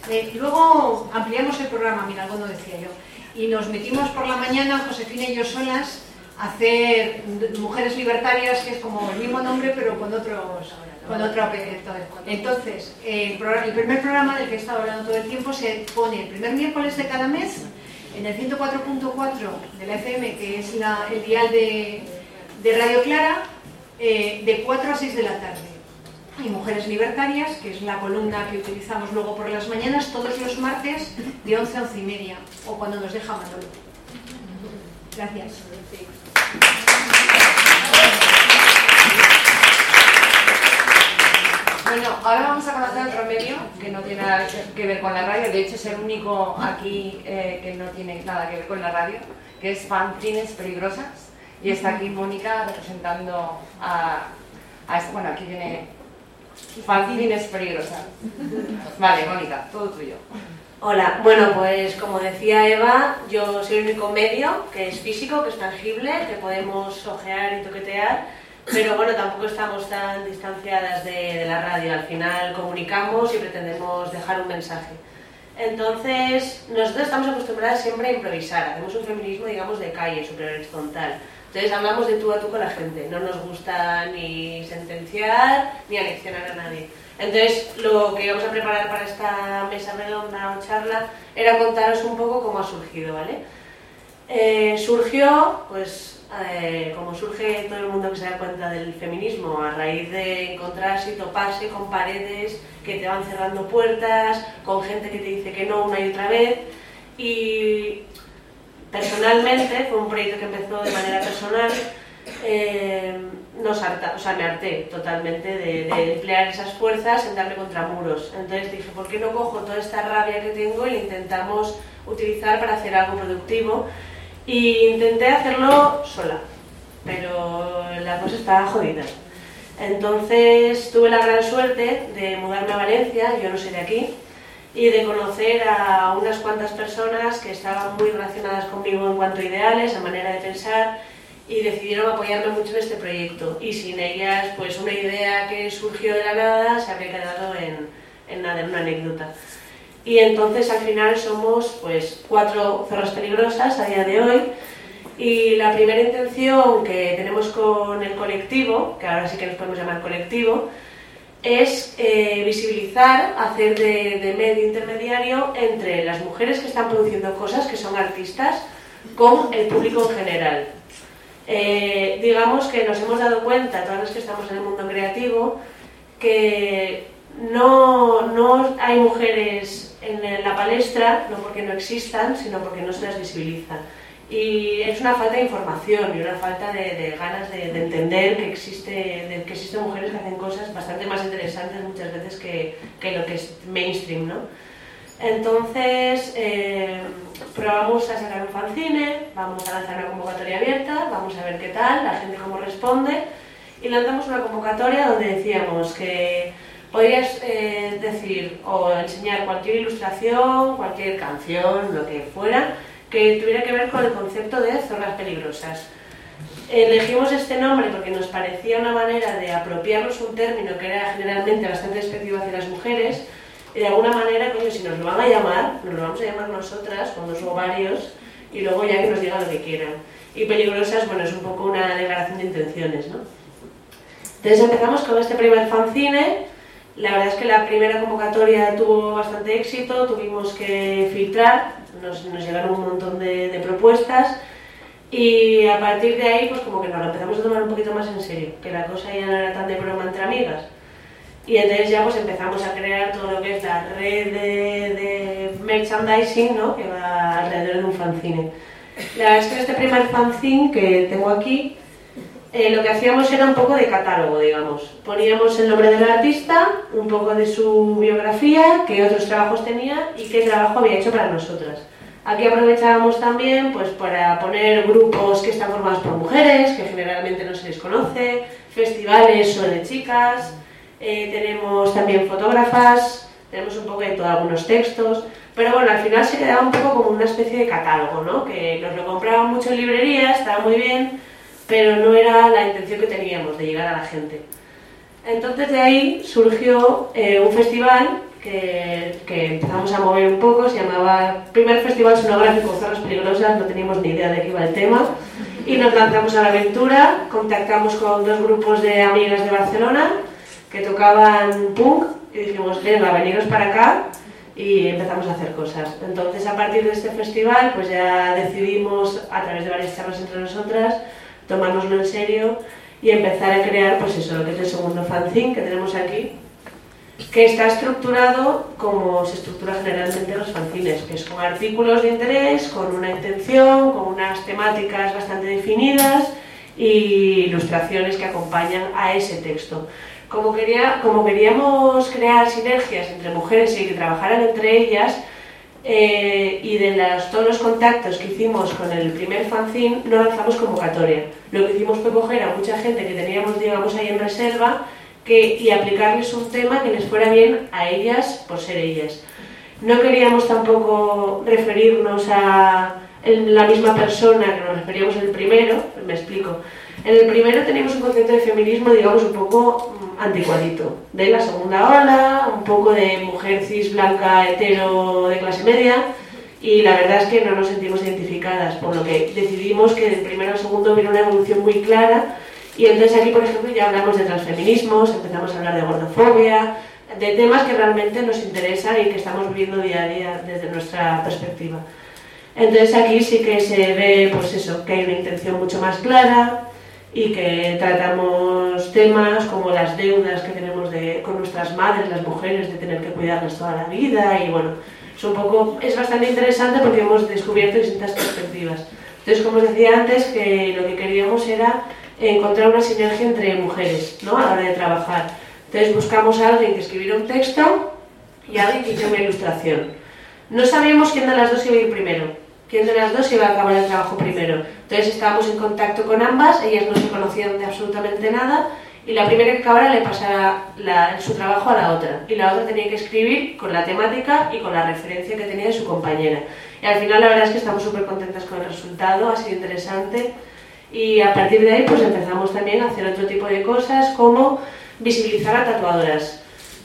Luego ampliamos el programa, mira, algo no decía yo, y nos metimos por la mañana, Josefina y yo solas, a hacer Mujeres Libertarias, que es como el mismo nombre, pero con otro apellido. Entonces, el primer programa del que he estado hablando todo el tiempo se pone el primer miércoles de cada mes en el 104.4 de la FM, que es el dial de Radio Clara, de 4 a 6 de la tarde. Y Mujeres Libertarias, que es la columna que utilizamos luego por las mañanas, todos los martes de 11 a 11 y media, o cuando nos deja Manolo. Gracias. Bueno, ahora vamos a conocer otro medio que no tiene nada que ver con la radio. De hecho, es el único aquí que no tiene nada que ver con la radio, que es Fanzines Peligrosas. Y está aquí Mónica representando bueno, aquí viene Fanzines Peligrosas. Vale, Mónica, todo tuyo. Hola, bueno, pues como decía Eva, yo soy el único medio que es físico, que es tangible, que podemos ojear y toquetear. Pero bueno, tampoco estamos tan distanciadas de la radio. Al final comunicamos y pretendemos dejar un mensaje. Entonces, nosotros estamos acostumbradas siempre a improvisar. Hacemos un feminismo, digamos, de calle, súper horizontal. Entonces hablamos de tú a tú con la gente. No nos gusta ni sentenciar ni aleccionar a nadie. Entonces, lo que íbamos a preparar para esta mesa redonda o charla era contaros un poco cómo ha surgido, ¿vale? Surgió, pues... como surge todo el mundo que se da cuenta del feminismo a raíz de encontrarse y toparse con paredes que te van cerrando puertas, con gente que te dice que no una y otra vez. Y personalmente fue un proyecto que empezó de manera personal. Me harté totalmente de emplear esas fuerzas en darme contra muros. Entonces dije, ¿por qué no cojo toda esta rabia que tengo y la intentamos utilizar para hacer algo productivo? Y intenté hacerlo sola, pero la cosa estaba jodida. Entonces tuve la gran suerte de mudarme a Valencia, yo no soy de aquí, y de conocer a unas cuantas personas que estaban muy relacionadas conmigo en cuanto a ideales, a manera de pensar, y decidieron apoyarme mucho en este proyecto. Y sin ellas, pues una idea que surgió de la nada se habría quedado en nada, en una anécdota. Y entonces al final somos pues 4 zorras peligrosas a día de hoy, y la primera intención que tenemos con el colectivo, que ahora sí que nos podemos llamar colectivo, es visibilizar, hacer de medio intermediario entre las mujeres que están produciendo cosas, que son artistas, con el público en general. Digamos que nos hemos dado cuenta, todas las que estamos en el mundo creativo, que no hay mujeres en la palestra, no porque no existan, sino porque no se las visibiliza. Y es una falta de información y una falta de ganas de entender que existen mujeres que hacen cosas bastante más interesantes muchas veces que lo que es mainstream, ¿no? Entonces, probamos a sacar un fanzine, vamos a lanzar una convocatoria abierta, vamos a ver qué tal, la gente cómo responde, y lanzamos una convocatoria donde decíamos que podrías decir o enseñar cualquier ilustración, cualquier canción, lo que fuera, que tuviera que ver con el concepto de zorras peligrosas. Elegimos este nombre porque nos parecía una manera de apropiarnos un término que era generalmente bastante despectivo hacia las mujeres, y de alguna manera, coño, si nos lo van a llamar, nos lo vamos a llamar nosotras, con 2 ovarios, y luego ya que nos digan lo que quieran. Y peligrosas, bueno, es un poco una declaración de intenciones, ¿no? Entonces empezamos con este primer fanzine. La verdad es que la primera convocatoria tuvo bastante éxito, tuvimos que filtrar, nos llegaron un montón de propuestas, y a partir de ahí pues como que nos lo empezamos a tomar un poquito más en serio, que la cosa ya no era tan de broma entre amigas. Y entonces ya pues empezamos a crear todo lo que es la red de merchandising, ¿no?, que va alrededor de un fanzine. La verdad es que este primer fanzine que tengo aquí, lo que hacíamos era un poco de catálogo, digamos. Poníamos el nombre del artista, un poco de su biografía, qué otros trabajos tenía y qué trabajo había hecho para nosotras. Aquí aprovechábamos también pues, para poner grupos que están formados por mujeres, que generalmente no se les conoce, festivales solo de chicas, tenemos también fotógrafas, tenemos un poco de todo, algunos textos, pero bueno, al final se quedaba un poco como una especie de catálogo, ¿no? Que nos lo compraban mucho en librerías, estaba muy bien, pero no era la intención que teníamos de llegar a la gente. Entonces de ahí surgió un festival que empezamos a mover un poco, se llamaba Primer Festival Sonográfico Zorras Peligrosas, no teníamos ni idea de qué iba el tema, y nos lanzamos a la aventura, contactamos con 2 grupos de amigas de Barcelona que tocaban punk, y dijimos, venga, veniros para acá, y empezamos a hacer cosas. Entonces, a partir de este festival, pues ya decidimos, a través de varias charlas entre nosotras, tomárnoslo en serio y empezar a crear, pues eso, lo que es el segundo fanzine que tenemos aquí, que está estructurado como se estructura generalmente los fanzines, que es con artículos de interés, con una intención, con unas temáticas bastante definidas y ilustraciones que acompañan a ese texto. Como queríamos crear sinergias entre mujeres y que trabajaran entre ellas, y de todos los contactos que hicimos con el primer fanzine, no lanzamos convocatoria. Lo que hicimos fue coger a mucha gente que teníamos, digamos, ahí en reserva y aplicarles un tema que les fuera bien a ellas por ser ellas. No queríamos tampoco referirnos a la misma persona que nos referíamos en el primero, me explico. En el primero teníamos un concepto de feminismo, digamos, un poco anticuadito, de la segunda ola, un poco de mujer cis, blanca, hetero, de clase media, y la verdad es que no nos sentimos identificadas, por lo que decidimos que del primero al segundo hubiera una evolución muy clara, y entonces aquí, por ejemplo, ya hablamos de transfeminismos, empezamos a hablar de gordofobia, de temas que realmente nos interesan y que estamos viviendo día a día desde nuestra perspectiva. Entonces aquí sí que se ve, pues eso, que hay una intención mucho más clara, y que tratamos temas como las deudas que tenemos con nuestras madres, las mujeres, de tener que cuidarlas toda la vida, y bueno, es bastante interesante porque hemos descubierto distintas perspectivas. Entonces, como os decía antes, que lo que queríamos era encontrar una sinergia entre mujeres, ¿no?, a la hora de trabajar. Entonces buscamos a alguien que escribiera un texto y a alguien que hiciera una ilustración. No sabíamos quién de las dos iba a ir primero, quién de las dos iba a acabar el trabajo primero. Entonces estábamos en contacto con ambas, ellas no se conocían de absolutamente nada, y la primera que acabara le pasaba su trabajo a la otra, y la otra tenía que escribir con la temática y con la referencia que tenía de su compañera. Y al final la verdad es que estamos súper contentas con el resultado, ha sido interesante, y a partir de ahí pues empezamos también a hacer otro tipo de cosas, como visibilizar a tatuadoras.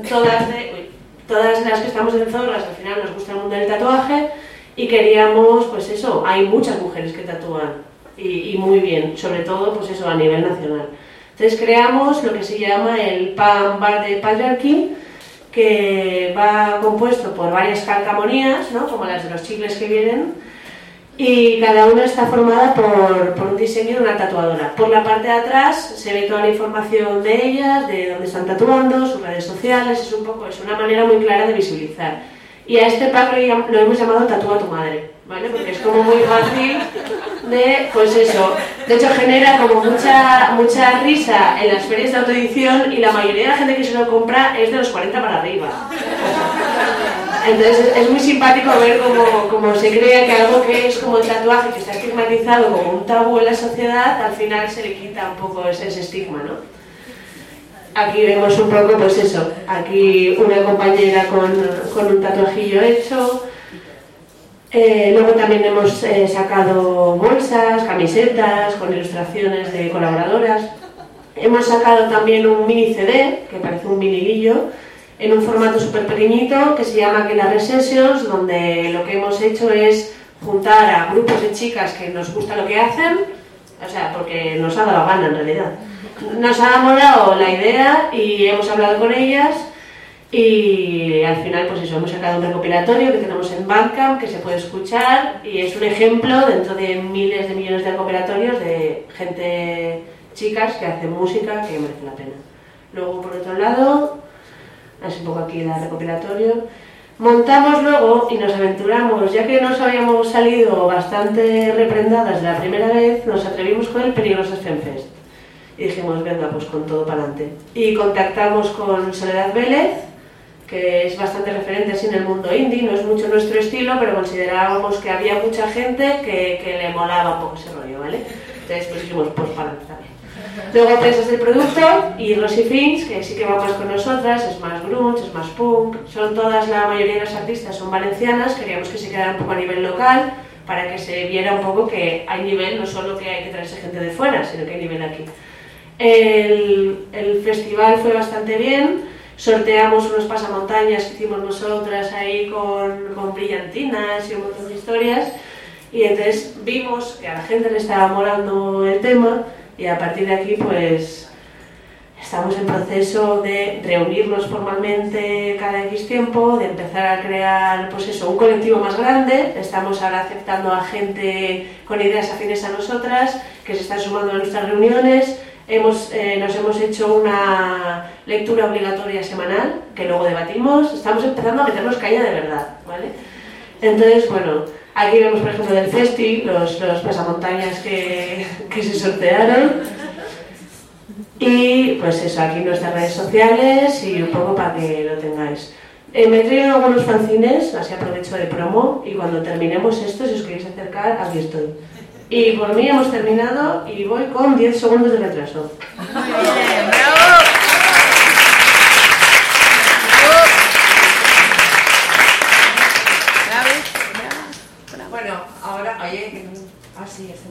Todas las que estamos en Zorras al final nos gusta el mundo del tatuaje, y queríamos, pues eso, hay muchas mujeres que tatúan, y muy bien, sobre todo, pues eso, a nivel nacional. Entonces creamos lo que se llama el Pan Bar de Patriarchy, que va compuesto por varias calcamonías, ¿no?, como las de los chicles que vienen, y cada una está formada por un diseño de una tatuadora. Por la parte de atrás se ve toda la información de ellas, de dónde están tatuando, sus redes sociales, es una manera muy clara de visibilizar. Y a este pack lo hemos llamado Tatúa a tu madre, ¿vale? Porque es como muy fácil de, pues eso, de hecho genera como mucha risa en las ferias de autoedición, y la mayoría de la gente que se lo compra es de los 40 para arriba. Entonces es muy simpático ver cómo se crea que algo que es como el tatuaje, que está estigmatizado como un tabú en la sociedad, al final se le quita un poco ese estigma, ¿no? Aquí vemos un poco, pues eso, aquí una compañera con un tatuajillo hecho. Luego también hemos sacado bolsas, camisetas con ilustraciones de colaboradoras. Hemos sacado también un mini CD, que parece un vinilillo, en un formato súper pequeñito, que se llama Aquelarre Sessions, donde lo que hemos hecho es juntar a grupos de chicas que nos gusta lo que hacen, o sea, porque nos ha dado la gana en realidad. Nos ha molado la idea y hemos hablado con ellas, y al final pues eso, hemos sacado un recopilatorio que tenemos en Bandcamp, que se puede escuchar, y es un ejemplo dentro de miles de millones de recopilatorios de gente, chicas que hacen música que merece la pena. Luego, por otro lado, es un poco aquí el recopilatorio. Montamos luego y nos aventuramos, ya que nos habíamos salido bastante reprendadas de la primera vez, nos atrevimos con el Peligrosas Femfest. Y dijimos, venga, pues con todo para adelante. Y contactamos con Soledad Vélez, que es bastante referente así en el mundo indie, no es mucho nuestro estilo, pero considerábamos que había mucha gente que le molaba un poco ese rollo, ¿vale? Entonces pues dijimos, pues para adelante también. Luego Presas del Producto y Rosy Fins, que sí que va más con nosotras, es más grunge, es más punk, la mayoría de las artistas son valencianas, queríamos que se quedara un poco a nivel local, para que se viera un poco que hay nivel, no solo que hay que traerse gente de fuera, sino que hay nivel aquí. El festival fue bastante bien, sorteamos unos pasamontañas que hicimos nosotras ahí con brillantinas y un montón de historias, y entonces vimos que a la gente le estaba molando el tema, y a partir de aquí pues estamos en proceso de reunirnos formalmente cada X tiempo, de empezar a crear pues eso, un colectivo más grande. Estamos ahora aceptando a gente con ideas afines a nosotras que se están sumando a nuestras reuniones. Nos hemos hecho una lectura obligatoria semanal que luego debatimos. Estamos empezando a meternos caña de verdad, ¿vale? Entonces, bueno, aquí vemos por ejemplo del festi los pasamontañas que se sortearon. Y pues eso, aquí nuestras redes sociales y un poco para que lo tengáis. Me he traído algunos fanzines, así aprovecho de promo, y cuando terminemos esto, si os queréis acercar, aquí estoy. Y por mí hemos terminado y voy con 10 segundos de retraso. Muy bien, bravo. Bueno, ahora, oye, así es.